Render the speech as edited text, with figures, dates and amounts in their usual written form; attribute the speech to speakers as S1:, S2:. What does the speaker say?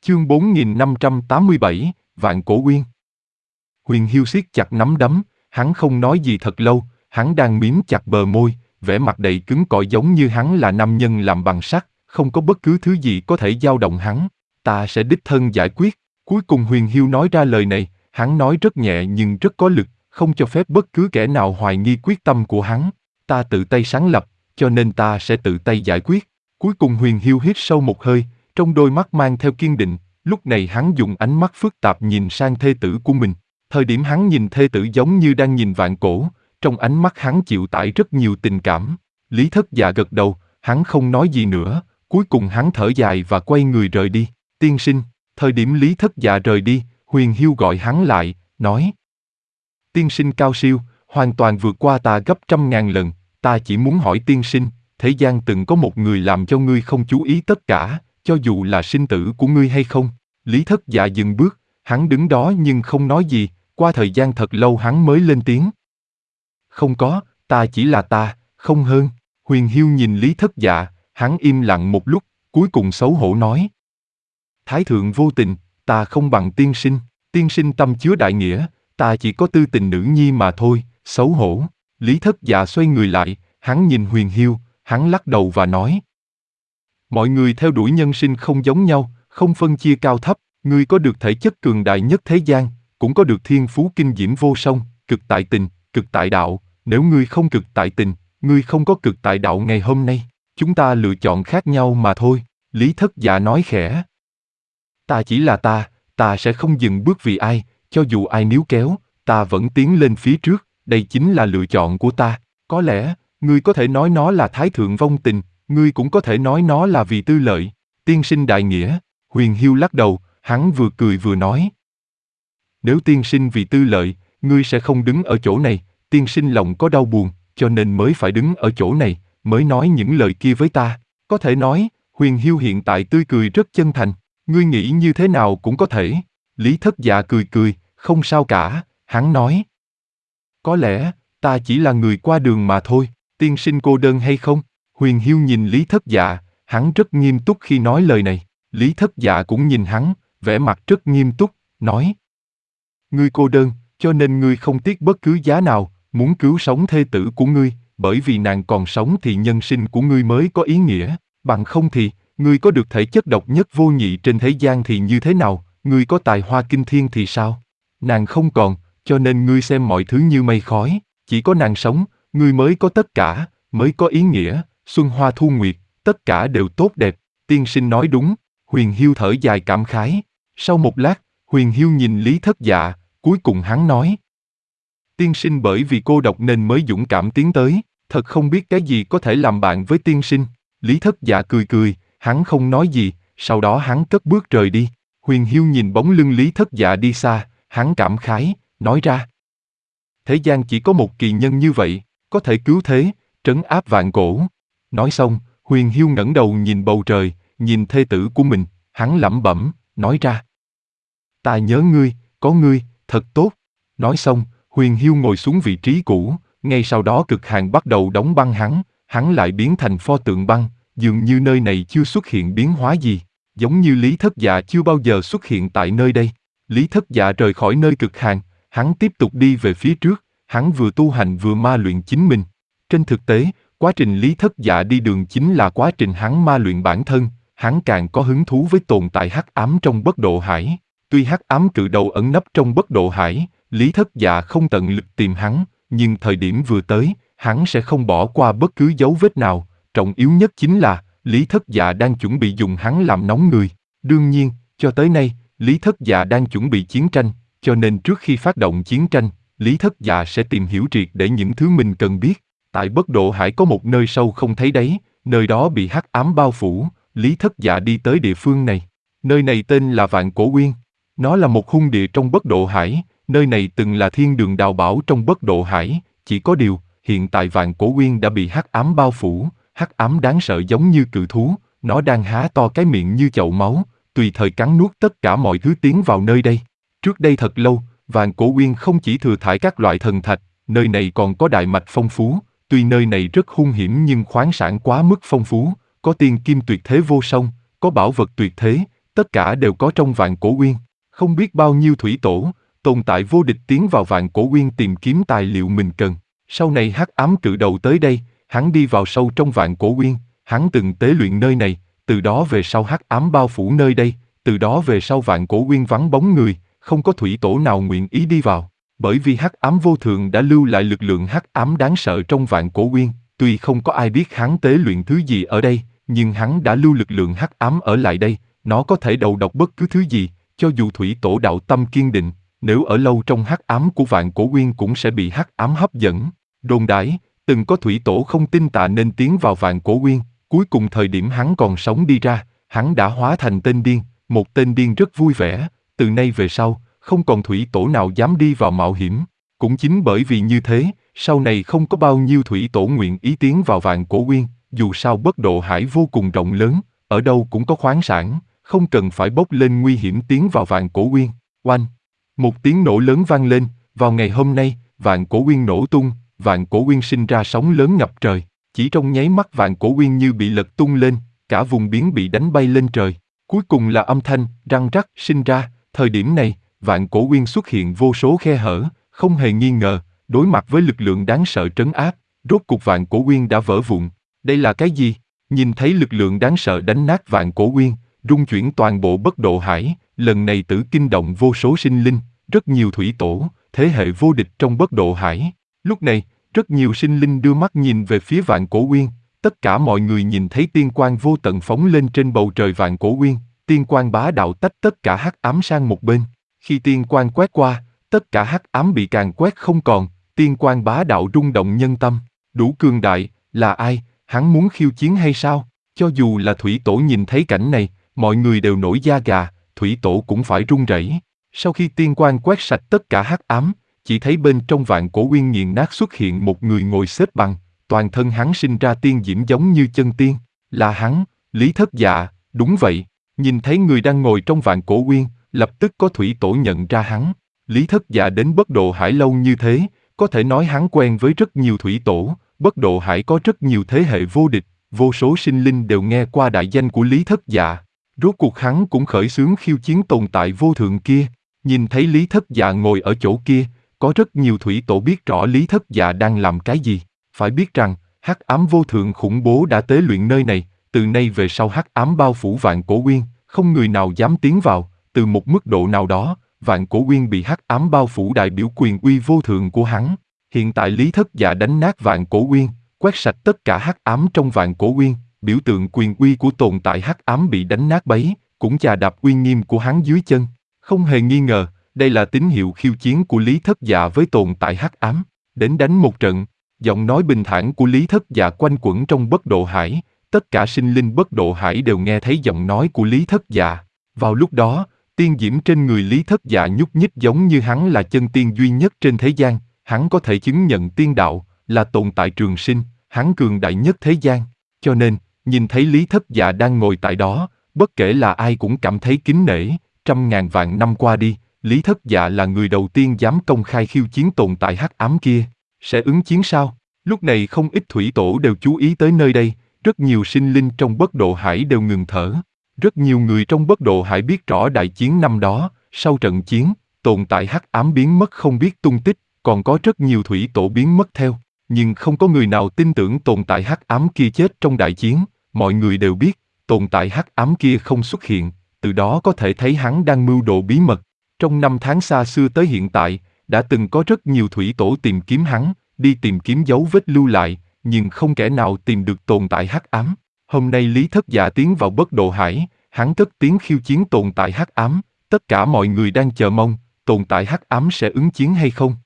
S1: Chương 4587, Vạn Cổ Uyên. Huyền Hiêu siết chặt nắm đấm, hắn không nói gì thật lâu, hắn đang miếm chặt bờ môi, vẻ mặt đầy cứng cỏi giống như hắn là nam nhân làm bằng sắt, không có bất cứ thứ gì có thể dao động hắn. Ta sẽ đích thân giải quyết. Cuối cùng Huyền Hiêu nói ra lời này, hắn nói rất nhẹ nhưng rất có lực, không cho phép bất cứ kẻ nào hoài nghi quyết tâm của hắn. Ta tự tay sáng lập, cho nên ta sẽ tự tay giải quyết. Cuối cùng Huyền Hiêu hít sâu một hơi, trong đôi mắt mang theo kiên định, lúc này hắn dùng ánh mắt phức tạp nhìn sang thê tử của mình. Thời điểm hắn nhìn thê tử giống như đang nhìn vạn cổ, trong ánh mắt hắn chịu tải rất nhiều tình cảm. Lý Thất Dạ gật đầu, hắn không nói gì nữa, cuối cùng hắn thở dài và quay người rời đi. Tiên sinh, thời điểm Lý Thất Dạ rời đi, Huyền Hiêu gọi hắn lại, nói: Tiên sinh cao siêu, hoàn toàn vượt qua ta gấp 100.000 lần, ta chỉ muốn hỏi tiên sinh, thế gian từng có một người làm cho ngươi không chú ý tất cả, cho dù là sinh tử của ngươi hay không? Lý Thất Dạ dừng bước, hắn đứng đó nhưng không nói gì, qua thời gian thật lâu hắn mới lên tiếng. Không có, ta chỉ là ta, không hơn. Huyền Hiêu nhìn Lý Thất Dạ, hắn im lặng một lúc, cuối cùng xấu hổ nói: Thái thượng vô tình, ta không bằng tiên sinh tâm chứa đại nghĩa, ta chỉ có tư tình nữ nhi mà thôi, xấu hổ. Lý Thất Dạ xoay người lại, hắn nhìn Huyền Hiêu, hắn lắc đầu và nói: Mọi người theo đuổi nhân sinh không giống nhau, không phân chia cao thấp, ngươi có được thể chất cường đại nhất thế gian, cũng có được thiên phú kinh diễm vô song, cực tại tình, cực tại đạo, nếu ngươi không cực tại tình, ngươi không có cực tại đạo ngày hôm nay, chúng ta lựa chọn khác nhau mà thôi. Lý Thất Dạ nói khẽ: Ta chỉ là ta sẽ không dừng bước vì ai, cho dù ai níu kéo, ta vẫn tiến lên phía trước, đây chính là lựa chọn của ta. Có lẽ, ngươi có thể nói nó là thái thượng vong tình, ngươi cũng có thể nói nó là vì tư lợi. Tiên sinh đại nghĩa. Huyền Hiêu lắc đầu, hắn vừa cười vừa nói: Nếu tiên sinh vì tư lợi, ngươi sẽ không đứng ở chỗ này, tiên sinh lòng có đau buồn, cho nên mới phải đứng ở chỗ này, mới nói những lời kia với ta. Có thể nói, Huyền Hiêu hiện tại tươi cười rất chân thành, ngươi nghĩ như thế nào cũng có thể. Lý Thất Dạ cười cười, không sao cả, hắn nói: Có lẽ, ta chỉ là người qua đường mà thôi, tiên sinh cô đơn hay không? Huyền Hiêu nhìn Lý Thất Dạ, hắn rất nghiêm túc khi nói lời này. Lý Thất Dạ cũng nhìn hắn, vẻ mặt rất nghiêm túc, nói: Ngươi cô đơn, cho nên ngươi không tiếc bất cứ giá nào, muốn cứu sống thê tử của ngươi, bởi vì nàng còn sống thì nhân sinh của ngươi mới có ý nghĩa, bằng không thì, ngươi có được thể chất độc nhất vô nhị trên thế gian thì như thế nào, ngươi có tài hoa kinh thiên thì sao? Nàng không còn, cho nên ngươi xem mọi thứ như mây khói, chỉ có nàng sống, ngươi mới có tất cả, mới có ý nghĩa, xuân hoa thu nguyệt, tất cả đều tốt đẹp. Tiên sinh nói đúng. Huyền Hiêu thở dài cảm khái. Sau một lát, Huyền Hiêu nhìn Lý Thất Dạ, cuối cùng hắn nói: Tiên sinh bởi vì cô độc nên mới dũng cảm tiến tới, thật không biết cái gì có thể làm bạn với tiên sinh. Lý Thất Dạ cười cười, hắn không nói gì, sau đó hắn cất bước rời đi. Huyền Hiêu nhìn bóng lưng Lý Thất Dạ đi xa, hắn cảm khái, nói ra: Thế gian chỉ có một kỳ nhân như vậy, có thể cứu thế, trấn áp vạn cổ. Nói xong, Huyền Hiêu ngẩng đầu nhìn bầu trời, nhìn thê tử của mình, hắn lẩm bẩm, nói ra: Ta nhớ ngươi, có ngươi, thật tốt. Nói xong, Huyền Hiêu ngồi xuống vị trí cũ, ngay sau đó cực hàn bắt đầu đóng băng hắn lại biến thành pho tượng băng, dường như nơi này chưa xuất hiện biến hóa gì, giống như Lý Thất Dạ chưa bao giờ xuất hiện tại nơi đây. Lý Thất Dạ rời khỏi nơi cực hàn, hắn tiếp tục đi về phía trước, hắn vừa tu hành vừa ma luyện chính mình. Trên thực tế, quá trình Lý Thất Dạ đi đường chính là quá trình hắn ma luyện bản thân, hắn càng có hứng thú với tồn tại hắc ám trong bất độ hải. Tuy hắc ám cự đầu ẩn nấp trong bất độ hải, Lý Thất Dạ không tận lực tìm hắn, nhưng thời điểm vừa tới, hắn sẽ không bỏ qua bất cứ dấu vết nào. Trọng yếu nhất chính là, Lý Thất Dạ đang chuẩn bị dùng hắn làm nóng người. Đương nhiên, cho tới nay, Lý Thất Dạ đang chuẩn bị chiến tranh, cho nên trước khi phát động chiến tranh, Lý Thất Dạ sẽ tìm hiểu triệt để những thứ mình cần biết. Tại bất độ hải có một nơi sâu không thấy đáy, nơi đó bị hắc ám bao phủ, Lý Thất Dạ đi tới địa phương này. Nơi này tên là Vạn Cổ Uyên. Nó là một hung địa trong bất độ hải, nơi này từng là thiên đường đào bảo trong bất độ hải, chỉ có điều, hiện tại Vạn Cổ Uyên đã bị hắc ám bao phủ, hắc ám đáng sợ giống như cự thú, nó đang há to cái miệng như chậu máu, tùy thời cắn nuốt tất cả mọi thứ tiến vào nơi đây. Trước đây thật lâu, Vạn Cổ Uyên không chỉ thừa thải các loại thần thạch, nơi này còn có đại mạch phong phú, tuy nơi này rất hung hiểm nhưng khoáng sản quá mức phong phú, có tiên kim tuyệt thế vô song, có bảo vật tuyệt thế, tất cả đều có trong Vạn Cổ Uyên. Không biết bao nhiêu thủy tổ, tồn tại vô địch tiến vào Vạn Cổ Uyên tìm kiếm tài liệu mình cần. Sau này hắc ám cự đầu tới đây, hắn đi vào sâu trong Vạn Cổ Uyên, hắn từng tế luyện nơi này, từ đó về sau hắc ám bao phủ nơi đây, từ đó về sau Vạn Cổ Uyên vắng bóng người, không có thủy tổ nào nguyện ý đi vào. Bởi vì hắc ám vô thường đã lưu lại lực lượng hắc ám đáng sợ trong Vạn Cổ Uyên, tuy không có ai biết hắn tế luyện thứ gì ở đây, nhưng hắn đã lưu lực lượng hắc ám ở lại đây, nó có thể đầu độc bất cứ thứ gì, cho dù thủy tổ đạo tâm kiên định, nếu ở lâu trong hắc ám của Vạn Cổ Uyên cũng sẽ bị hắc ám hấp dẫn. Đồn đãi, từng có thủy tổ không tin Tạ nên tiến vào Vạn Cổ Uyên, cuối cùng thời điểm hắn còn sống đi ra, hắn đã hóa thành tên điên, một tên điên rất vui vẻ, từ nay về sau, không còn thủy tổ nào dám đi vào mạo hiểm. Cũng chính bởi vì như thế, sau này không có bao nhiêu thủy tổ nguyện ý tiến vào Vạn Cổ Uyên, dù sao Bất Độ Hải vô cùng rộng lớn, ở đâu cũng có khoáng sản, không cần phải bốc lên nguy hiểm tiến vào Vạn Cổ Uyên. Oanh! Một tiếng nổ lớn vang lên, vào ngày hôm nay, Vạn Cổ Uyên nổ tung, Vạn Cổ Uyên sinh ra sóng lớn ngập trời, chỉ trong nháy mắt Vạn Cổ Uyên như bị lật tung lên, cả vùng biển bị đánh bay lên trời. Cuối cùng là âm thanh răng rắc sinh ra, thời điểm này, Vạn Cổ Uyên xuất hiện vô số khe hở, không hề nghi ngờ, đối mặt với lực lượng đáng sợ trấn áp, rốt cục Vạn Cổ Uyên đã vỡ vụn. Đây là cái gì? Nhìn thấy lực lượng đáng sợ đánh nát Vạn Cổ Uyên, rung chuyển toàn bộ Bất Độ Hải, lần này tử kinh động vô số sinh linh, rất nhiều thủy tổ, thế hệ vô địch trong Bất Độ Hải. Lúc này, rất nhiều sinh linh đưa mắt nhìn về phía Vạn Cổ Uyên, tất cả mọi người nhìn thấy tiên quang vô tận phóng lên trên bầu trời Vạn Cổ Uyên, tiên quang bá đạo tách tất cả hắc ám sang một bên. Khi tiên quang quét qua, tất cả hắc ám bị càn quét không còn, tiên quang bá đạo rung động nhân tâm. Đủ cường đại, là ai, hắn muốn khiêu chiến hay sao? Cho dù là thủy tổ nhìn thấy cảnh này, mọi người đều nổi da gà, thủy tổ cũng phải run rẩy. Sau khi tiên quang quét sạch tất cả hắc ám, chỉ thấy bên trong Vạn Cổ Uyên nghiền nát xuất hiện một người ngồi xếp bằng, toàn thân hắn sinh ra tiên diễm giống như chân tiên. Là hắn, Lý Thất Dạ, đúng vậy. Nhìn thấy người đang ngồi trong Vạn Cổ Uyên, lập tức có thủy tổ nhận ra hắn. Lý Thất Dạ đến Bất Độ Hải lâu như thế, có thể nói hắn quen với rất nhiều thủy tổ, Bất Độ Hải có rất nhiều thế hệ vô địch, vô số sinh linh đều nghe qua đại danh của Lý Thất Dạ. Rốt cuộc hắn cũng khởi xướng khiêu chiến tồn tại vô thượng kia. Nhìn thấy Lý Thất Dạ ngồi ở chỗ kia, có rất nhiều thủy tổ biết rõ Lý Thất Dạ đang làm cái gì. Phải biết rằng, hắc ám vô thượng khủng bố đã tế luyện nơi này, từ nay về sau hắc ám bao phủ Vạn Cổ Uyên, không người nào dám tiến vào, từ một mức độ nào đó, Vạn Cổ Uyên bị hắc ám bao phủ đại biểu quyền uy vô thượng của hắn. Hiện tại Lý Thất Dạ đánh nát Vạn Cổ Uyên, quét sạch tất cả hắc ám trong Vạn Cổ Uyên, biểu tượng quyền uy của tồn tại hắc ám bị đánh nát bấy, cũng chà đạp uy nghiêm của hắn dưới chân. Không hề nghi ngờ, đây là tín hiệu khiêu chiến của Lý Thất Dạ với tồn tại hắc ám. Đến đánh một trận, giọng nói bình thản của Lý Thất Dạ quanh quẩn trong Bất Độ Hải, tất cả sinh linh Bất Độ Hải đều nghe thấy giọng nói của Lý Thất Dạ. Vào lúc đó, tiên diễm trên người Lý Thất Dạ nhúc nhích giống như hắn là chân tiên duy nhất trên thế gian, hắn có thể chứng nhận tiên đạo, là tồn tại trường sinh, hắn cường đại nhất thế gian. Cho nên, nhìn thấy Lý Thất Dạ đang ngồi tại đó, bất kể là ai cũng cảm thấy kính nể. Trăm ngàn vạn năm qua đi, Lý Thất Dạ là người đầu tiên dám công khai khiêu chiến tồn tại hắc ám kia. Sẽ ứng chiến sao? Lúc này không ít thủy tổ đều chú ý tới nơi đây, rất nhiều sinh linh trong Bất Độ Hải đều ngừng thở. Rất nhiều người trong Bất Độ Hải biết rõ đại chiến năm đó, sau trận chiến, tồn tại hắc ám biến mất không biết tung tích, còn có rất nhiều thủy tổ biến mất theo. Nhưng không có người nào tin tưởng tồn tại hắc ám kia chết trong đại chiến, mọi người đều biết, tồn tại hắc ám kia không xuất hiện, từ đó có thể thấy hắn đang mưu đồ bí mật. Trong năm tháng xa xưa tới hiện tại, đã từng có rất nhiều thủy tổ tìm kiếm hắn, đi tìm kiếm dấu vết lưu lại, nhưng không kẻ nào tìm được tồn tại hắc ám. Hôm nay Lý Thất Dạ tiến vào Bất Độ Hải, hắn cất tiếng khiêu chiến tồn tại hắc ám, tất cả mọi người đang chờ mong, tồn tại hắc ám sẽ ứng chiến hay không.